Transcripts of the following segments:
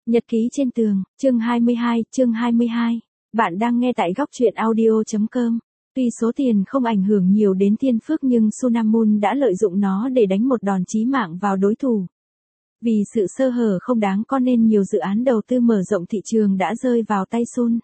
Nhật ký trên tường, chương 22. Bạn đang nghe tại góc truyện audio.com. Tuy số tiền không ảnh hưởng nhiều đến Thiên Phước nhưng Sunamun đã lợi dụng nó để đánh một đòn chí mạng vào đối thủ. Vì sự sơ hở không đáng có nên nhiều dự án đầu tư mở rộng thị trường đã rơi vào tay Sun.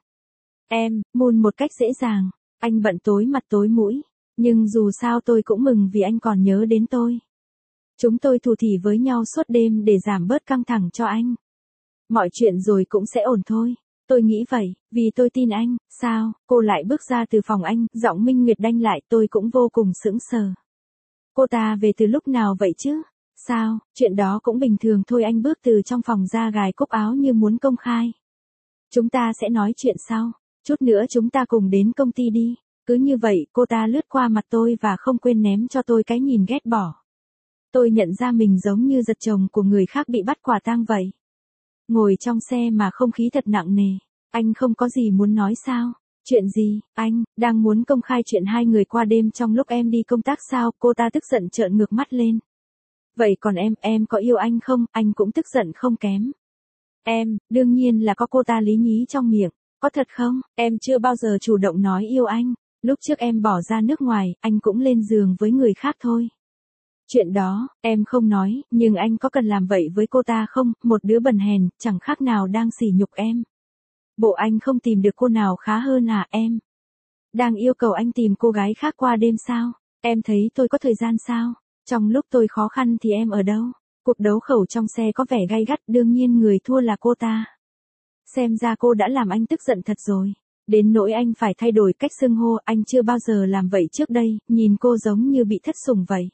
Moon một cách dễ dàng, anh bận tối mặt tối mũi, nhưng dù sao tôi cũng mừng vì anh còn nhớ đến tôi. Chúng tôi thủ thỉ với nhau suốt đêm để giảm bớt căng thẳng cho anh. Mọi chuyện rồi cũng sẽ ổn thôi. Tôi nghĩ vậy, vì tôi tin anh. Sao? Cô lại bước ra từ phòng anh, giọng Minh Nguyệt đanh lại, tôi cũng vô cùng sững sờ. Cô ta về từ lúc nào vậy chứ? Sao? Chuyện đó cũng bình thường thôi. Anh bước từ trong phòng ra gài cúc áo như muốn công khai. Chúng ta sẽ nói chuyện sau. Chút nữa chúng ta cùng đến công ty đi. Cứ như vậy, cô ta lướt qua mặt tôi và không quên ném cho tôi cái nhìn ghét bỏ. Tôi nhận ra mình giống như giật chồng của người khác bị bắt quả tang vậy. Ngồi trong xe mà không khí thật nặng nề. Anh không có gì muốn nói sao? Chuyện gì? Anh đang muốn công khai chuyện hai người qua đêm trong lúc em đi công tác sao? Cô ta tức giận trợn ngược mắt lên. Vậy còn em có yêu anh không? Anh cũng tức giận không kém. Đương nhiên là có. Cô ta lý nhí trong miệng. Có thật không? Em chưa bao giờ chủ động nói yêu anh. Lúc trước em bỏ ra nước ngoài, anh cũng lên giường với người khác thôi. Chuyện đó, em không nói, nhưng anh có cần làm vậy với cô ta không? Một đứa bần hèn, chẳng khác nào đang sỉ nhục em. Bộ anh không tìm được cô nào khá hơn à? Em đang yêu cầu anh tìm cô gái khác qua đêm sao? Em thấy tôi có thời gian sao? Trong lúc tôi khó khăn thì em ở đâu? Cuộc đấu khẩu trong xe có vẻ gay gắt, đương nhiên người thua là cô ta. Xem ra cô đã làm anh tức giận thật rồi. Đến nỗi anh phải thay đổi cách xưng hô, anh chưa bao giờ làm vậy trước đây, nhìn cô giống như bị thất sủng vậy.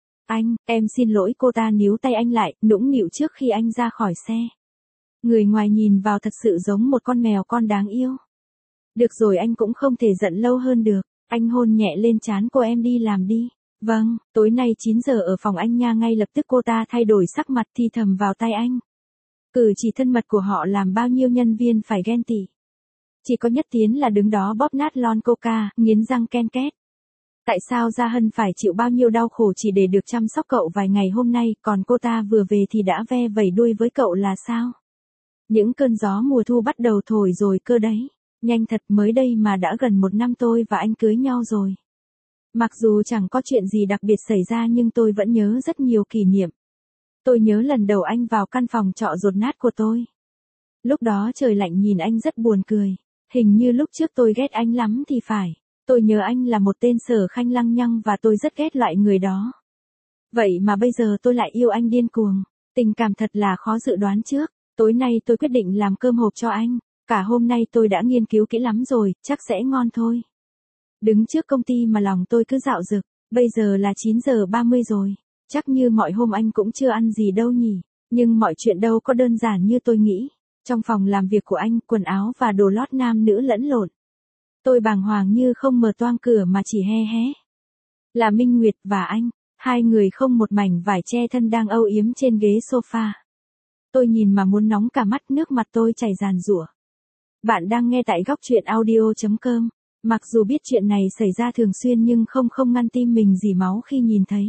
Em xin lỗi. Cô ta níu tay anh lại, nũng nịu trước khi anh ra khỏi xe. Người ngoài nhìn vào thật sự giống một con mèo con đáng yêu. Được rồi, anh cũng không thể giận lâu hơn được. Anh hôn nhẹ lên trán cô. Em đi làm đi. Vâng, tối nay 9 giờ ở phòng anh nha. Ngay lập tức cô ta thay đổi sắc mặt thì thầm vào tai anh. Cử chỉ thân mật của họ làm bao nhiêu nhân viên phải ghen tị. Chỉ có Nhất Tiến là đứng đó bóp nát lon coca, nghiến răng ken két. Tại sao Gia Hân phải chịu bao nhiêu đau khổ chỉ để được chăm sóc cậu vài ngày hôm nay, còn cô ta vừa về thì đã ve vẩy đuôi với cậu là sao? Những cơn gió mùa thu bắt đầu thổi rồi cơ đấy. Nhanh thật, mới đây mà đã gần 1 năm tôi và anh cưới nhau rồi. Mặc dù chẳng có chuyện gì đặc biệt xảy ra nhưng tôi vẫn nhớ rất nhiều kỷ niệm. Tôi nhớ lần đầu anh vào căn phòng trọ dột nát của tôi. Lúc đó trời lạnh nhìn anh rất buồn cười. Hình như lúc trước tôi ghét anh lắm thì phải. Tôi nhớ anh là một tên sở khanh lăng nhăng và tôi rất ghét loại người đó. Vậy mà bây giờ tôi lại yêu anh điên cuồng. Tình cảm thật là khó dự đoán trước. Tối nay tôi quyết định làm cơm hộp cho anh. Cả hôm nay tôi đã nghiên cứu kỹ lắm rồi, chắc sẽ ngon thôi. Đứng trước công ty mà lòng tôi cứ dạo dực. Bây giờ là 9 giờ 30 rồi. Chắc như mọi hôm anh cũng chưa ăn gì đâu nhỉ. Nhưng mọi chuyện đâu có đơn giản như tôi nghĩ. Trong phòng làm việc của anh, quần áo và đồ lót nam nữ lẫn lộn. Tôi bàng hoàng như không mở toang cửa mà chỉ hé hé. Là Minh Nguyệt và anh, hai người không một mảnh vải che thân đang âu yếm trên ghế sofa. Tôi nhìn mà muốn nóng cả mắt, nước mặt tôi chảy ràn rụa. Bạn đang nghe tại góc truyện audio.com. Mặc dù biết chuyện này xảy ra thường xuyên nhưng không ngăn tim mình rỉ máu khi nhìn thấy.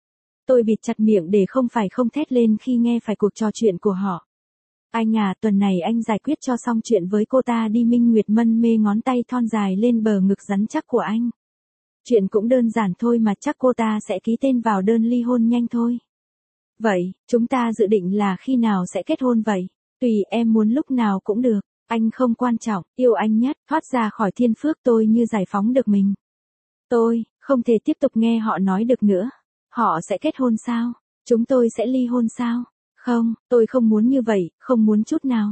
Tôi bịt chặt miệng để không thét lên khi nghe phải cuộc trò chuyện của họ. Anh à, tuần này anh giải quyết cho xong chuyện với cô ta đi. Minh Nguyệt mân mê ngón tay thon dài lên bờ ngực rắn chắc của anh. Chuyện cũng đơn giản thôi mà, chắc cô ta sẽ ký tên vào đơn ly hôn nhanh thôi. Vậy, chúng ta dự định là khi nào sẽ kết hôn vậy? Tùy em muốn lúc nào cũng được, anh không quan trọng, yêu anh nhất. Thoát ra khỏi Thiên Phước tôi như giải phóng được mình. Tôi không thể tiếp tục nghe họ nói được nữa. Họ sẽ kết hôn sao? Chúng tôi sẽ ly hôn sao? Không, tôi không muốn như vậy, không muốn chút nào.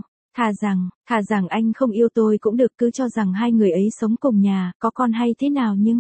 Thà rằng anh không yêu tôi cũng được, cứ cho rằng hai người ấy sống cùng nhà, có con hay thế nào nhưng...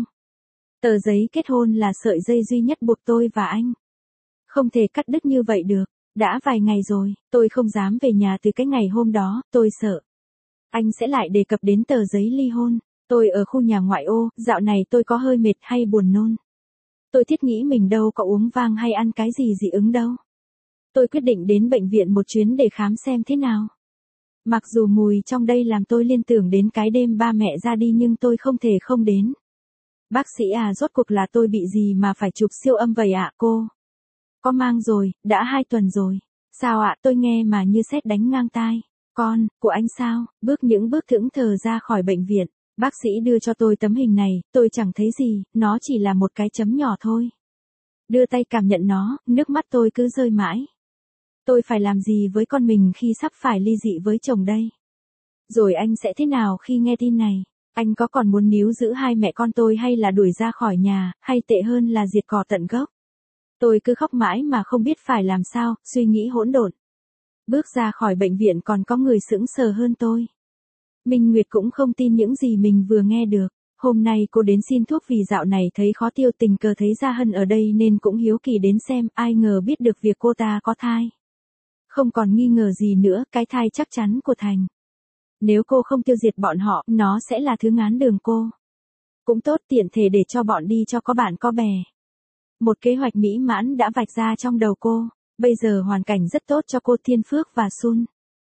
Tờ giấy kết hôn là sợi dây duy nhất buộc tôi và anh. Không thể cắt đứt như vậy được. Đã vài ngày rồi, tôi không dám về nhà từ cái ngày hôm đó, tôi sợ. Anh sẽ lại đề cập đến tờ giấy ly hôn. Tôi ở khu nhà ngoại ô, dạo này tôi có hơi mệt hay buồn nôn. Tôi thiết nghĩ mình đâu có uống vang hay ăn cái gì dị ứng đâu. Tôi quyết định đến bệnh viện một chuyến để khám xem thế nào. Mặc dù mùi trong đây làm tôi liên tưởng đến cái đêm ba mẹ ra đi nhưng tôi không thể không đến. Bác sĩ à, rốt cuộc là tôi bị gì mà phải chụp siêu âm vậy ạ cô? Có mang rồi, đã 2 tuần rồi. Sao ạ? Tôi nghe mà như sét đánh ngang tai. Con, của anh sao? Những bước thững thờ ra khỏi bệnh viện. Bác sĩ đưa cho tôi tấm hình này, tôi chẳng thấy gì, nó chỉ là một cái chấm nhỏ thôi. Đưa tay cảm nhận nó, nước mắt tôi cứ rơi mãi. Tôi phải làm gì với con mình khi sắp phải ly dị với chồng đây? Rồi anh sẽ thế nào khi nghe tin này? Anh có còn muốn níu giữ hai mẹ con tôi hay là đuổi ra khỏi nhà, hay tệ hơn là diệt cỏ tận gốc? Tôi cứ khóc mãi mà không biết phải làm sao, suy nghĩ hỗn độn. Bước ra khỏi bệnh viện còn có người sững sờ hơn tôi. Minh Nguyệt cũng không tin những gì mình vừa nghe được. Hôm nay cô đến xin thuốc vì dạo này thấy khó tiêu, tình cờ thấy Gia Hân ở đây nên cũng hiếu kỳ đến xem, ai ngờ biết được việc cô ta có thai. Không còn nghi ngờ gì nữa, cái thai chắc chắn của Thành. Nếu cô không tiêu diệt bọn họ, nó sẽ là thứ ngán đường cô. Cũng tốt, tiện thể để cho bọn đi cho có bạn có bè. Một kế hoạch mỹ mãn đã vạch ra trong đầu cô. Bây giờ hoàn cảnh rất tốt cho cô Thiên Phước và Sun.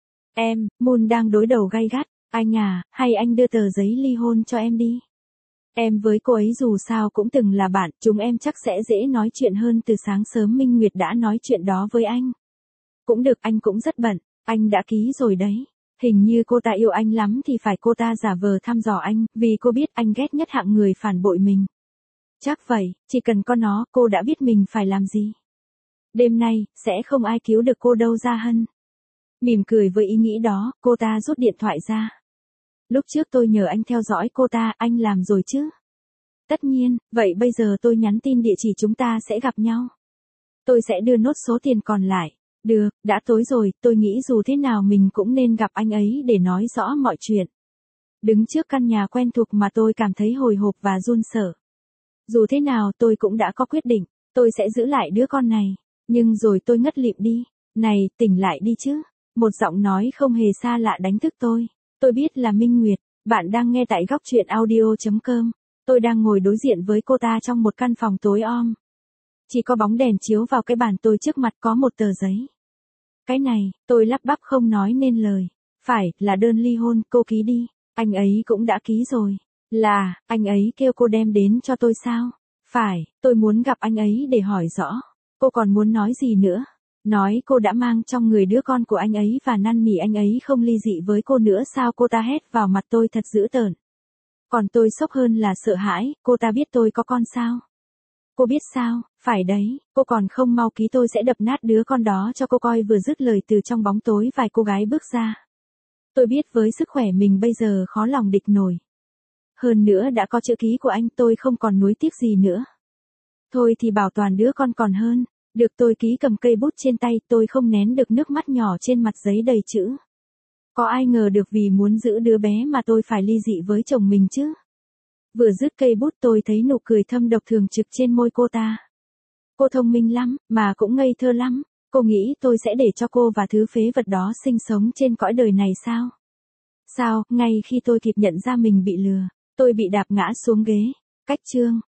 Moon đang đối đầu gay gắt. Anh à, hay anh đưa tờ giấy ly hôn cho em đi. Em với cô ấy dù sao cũng từng là bạn, chúng em chắc sẽ dễ nói chuyện hơn. Từ sáng sớm Minh Nguyệt đã nói chuyện đó với anh. Cũng được, anh cũng rất bận, anh đã ký rồi đấy. Hình như cô ta yêu anh lắm thì phải, cô ta giả vờ thăm dò anh, vì cô biết anh ghét nhất hạng người phản bội mình. Chắc vậy, chỉ cần có nó, cô đã biết mình phải làm gì. Đêm nay, sẽ không ai cứu được cô đâu Gia Hân. Mỉm cười với ý nghĩ đó, cô ta rút điện thoại ra. Lúc trước tôi nhờ anh theo dõi cô ta, anh làm rồi chứ? Tất nhiên, vậy bây giờ tôi nhắn tin địa chỉ chúng ta sẽ gặp nhau. Tôi sẽ đưa nốt số tiền còn lại. Được, đã tối rồi, tôi nghĩ dù thế nào mình cũng nên gặp anh ấy để nói rõ mọi chuyện. Đứng trước căn nhà quen thuộc mà tôi cảm thấy hồi hộp và run sợ. Dù thế nào tôi cũng đã có quyết định, tôi sẽ giữ lại đứa con này. Nhưng rồi tôi ngất lịm đi. Này, tỉnh lại đi chứ. Một giọng nói không hề xa lạ đánh thức tôi. Tôi biết là Minh Nguyệt, bạn đang nghe tại góc truyện audio.com. Tôi đang ngồi đối diện với cô ta trong một căn phòng tối om. Chỉ có bóng đèn chiếu vào cái bàn tôi trước mặt, có một tờ giấy. Cái này, tôi lắp bắp không nói nên lời. Phải, là đơn ly hôn, cô ký đi. Anh ấy cũng đã ký rồi. Là, anh ấy kêu cô đem đến cho tôi sao? Phải, tôi muốn gặp anh ấy để hỏi rõ. Cô còn muốn nói gì nữa? Nói cô đã mang trong người đứa con của anh ấy và năn nỉ anh ấy không ly dị với cô nữa sao? Cô ta hét vào mặt tôi thật dữ tợn. Còn tôi sốc hơn là sợ hãi, cô ta biết tôi có con sao? Cô biết sao? Phải đấy, cô còn không mau ký tôi sẽ đập nát đứa con đó cho cô coi. Vừa dứt lời từ trong bóng tối vài cô gái bước ra. Tôi biết với sức khỏe mình bây giờ khó lòng địch nổi. Hơn nữa đã có chữ ký của anh, tôi không còn nuối tiếc gì nữa. Thôi thì bảo toàn đứa con còn hơn. Được, tôi ký cầm cây bút trên tay, tôi không nén được nước mắt nhỏ trên mặt giấy đầy chữ. Có ai ngờ được vì muốn giữ đứa bé mà tôi phải ly dị với chồng mình chứ? Vừa dứt cây bút tôi thấy nụ cười thâm độc thường trực trên môi cô ta. Cô thông minh lắm, mà cũng ngây thơ lắm. Cô nghĩ tôi sẽ để cho cô và thứ phế vật đó sinh sống trên cõi đời này sao? Sao, ngay khi tôi kịp nhận ra mình bị lừa, tôi bị đạp ngã xuống ghế. Cách chương